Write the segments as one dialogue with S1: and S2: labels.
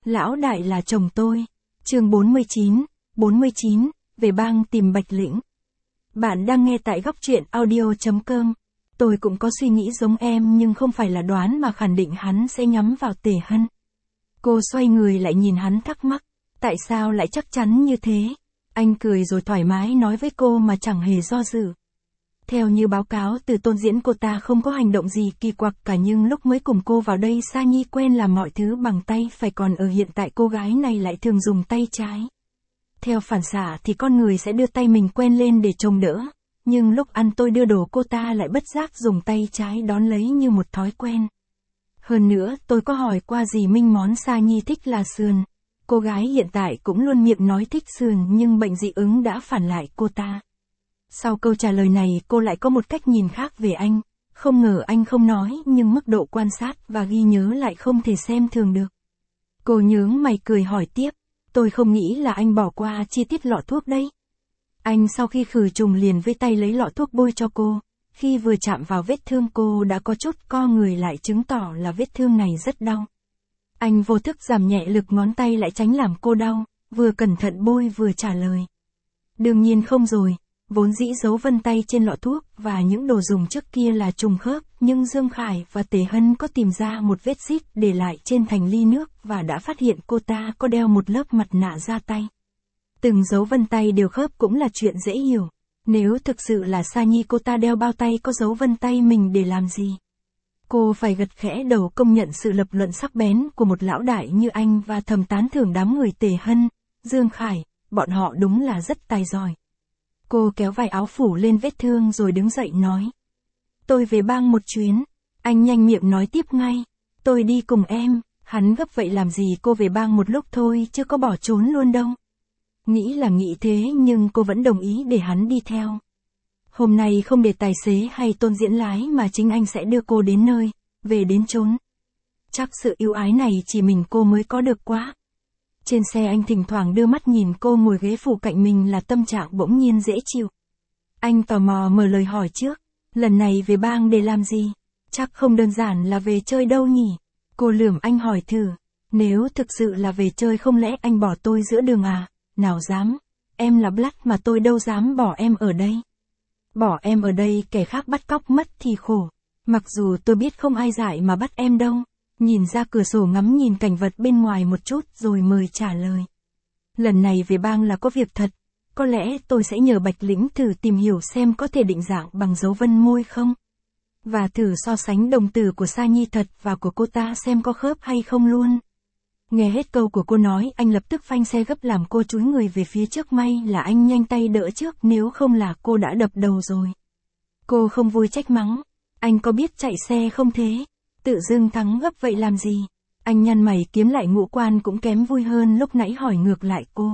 S1: Lão đại là chồng tôi. Chương 49, về bang tìm Bạch Lĩnh. Bạn đang nghe tại góc truyện audio.com. Tôi cũng có suy nghĩ giống em nhưng không phải là đoán mà khẳng định hắn sẽ nhắm vào Tề Hân. Cô xoay người lại nhìn hắn thắc mắc. Tại sao lại chắc chắn như thế? Anh cười rồi thoải mái nói với cô mà chẳng hề do dự. Theo như báo cáo từ Tôn Diễn, cô ta không có hành động gì kỳ quặc cả, nhưng lúc mới cùng cô vào đây Sa Nhi quen làm mọi thứ bằng tay phải, còn ở hiện tại cô gái này lại thường dùng tay trái. Theo phản xạ thì con người sẽ đưa tay mình quen lên để trông đỡ, nhưng lúc ăn tôi đưa đồ cô ta lại bất giác dùng tay trái đón lấy như một thói quen. Hơn nữa tôi có hỏi qua dì Minh món Sa Nhi thích là sườn. Cô gái hiện tại cũng luôn miệng nói thích sườn nhưng bệnh dị ứng đã phản lại cô ta. Sau câu trả lời này cô lại có một cách nhìn khác về anh. Không ngờ anh không nói nhưng mức độ quan sát và ghi nhớ lại không thể xem thường được. Cô nhướng mày cười hỏi tiếp. Tôi không nghĩ là anh bỏ qua chi tiết lọ thuốc đấy. Anh sau khi khử trùng liền với tay lấy lọ thuốc bôi cho cô. Khi vừa chạm vào vết thương cô đã có chút co người lại, chứng tỏ là vết thương này rất đau. Anh vô thức giảm nhẹ lực ngón tay lại tránh làm cô đau, vừa cẩn thận bôi vừa trả lời. Đương nhiên không rồi, vốn dĩ dấu vân tay trên lọ thuốc và những đồ dùng trước kia là trùng khớp, nhưng Dương Khải và Tề Hân có tìm ra một vết xít để lại trên thành ly nước và đã phát hiện cô ta có đeo một lớp mặt nạ da tay. Từng dấu vân tay đều khớp cũng là chuyện dễ hiểu. Nếu thực sự là Sa Nhi, cô ta đeo bao tay có dấu vân tay mình để làm gì? Cô phải gật khẽ đầu công nhận sự lập luận sắc bén của một lão đại như anh và thầm tán thưởng đám người Tề Hân, Dương Khải, bọn họ đúng là rất tài giỏi. Cô kéo vài áo phủ lên vết thương rồi đứng dậy nói. Tôi về bang một chuyến. Anh nhanh miệng nói tiếp ngay. Tôi đi cùng em. Hắn gấp vậy làm gì, cô về bang một lúc thôi chứ có bỏ trốn luôn đâu. Nghĩ là nghĩ thế nhưng cô vẫn đồng ý để hắn đi theo. Hôm nay không để tài xế hay Tôn Diễn lái mà chính anh sẽ đưa cô đến nơi, về đến chốn. Chắc sự ưu ái này chỉ mình cô mới có được quá. Trên xe anh thỉnh thoảng đưa mắt nhìn cô ngồi ghế phụ cạnh mình là tâm trạng bỗng nhiên dễ chịu. Anh tò mò mở lời hỏi trước. Lần này về bang để làm gì? Chắc không đơn giản là về chơi đâu nhỉ? Cô lườm anh hỏi thử. Nếu thực sự là về chơi không lẽ anh bỏ tôi giữa đường à? Nào dám. Em là Blood mà tôi đâu dám bỏ em ở đây. Bỏ em ở đây kẻ khác bắt cóc mất thì khổ. Mặc dù tôi biết không ai dại mà bắt em đâu. Nhìn ra cửa sổ ngắm nhìn cảnh vật bên ngoài một chút rồi mời trả lời. Lần này về bang là có việc thật. Có lẽ tôi sẽ nhờ Bạch Lĩnh thử tìm hiểu xem có thể định dạng bằng dấu vân môi không. Và thử so sánh đồng tử của Sa Nhi thật và của cô ta xem có khớp hay không luôn. Nghe hết câu của cô nói anh lập tức phanh xe gấp làm cô chúi người về phía trước, may là anh nhanh tay đỡ trước, nếu không là cô đã đập đầu rồi. Cô không vui trách mắng. Anh có biết chạy xe không thế? Tự dưng thắng gấp vậy làm gì? Anh nhăn mày kiếm lại ngũ quan cũng kém vui hơn lúc nãy hỏi ngược lại cô.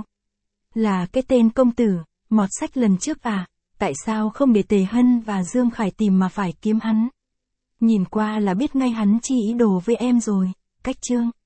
S1: Là cái tên công tử, mọt sách lần trước à? Tại sao không để Tề Hân và Dương Khải tìm mà phải kiếm hắn? Nhìn qua là biết ngay hắn chỉ ý đồ với em rồi. Cách chương.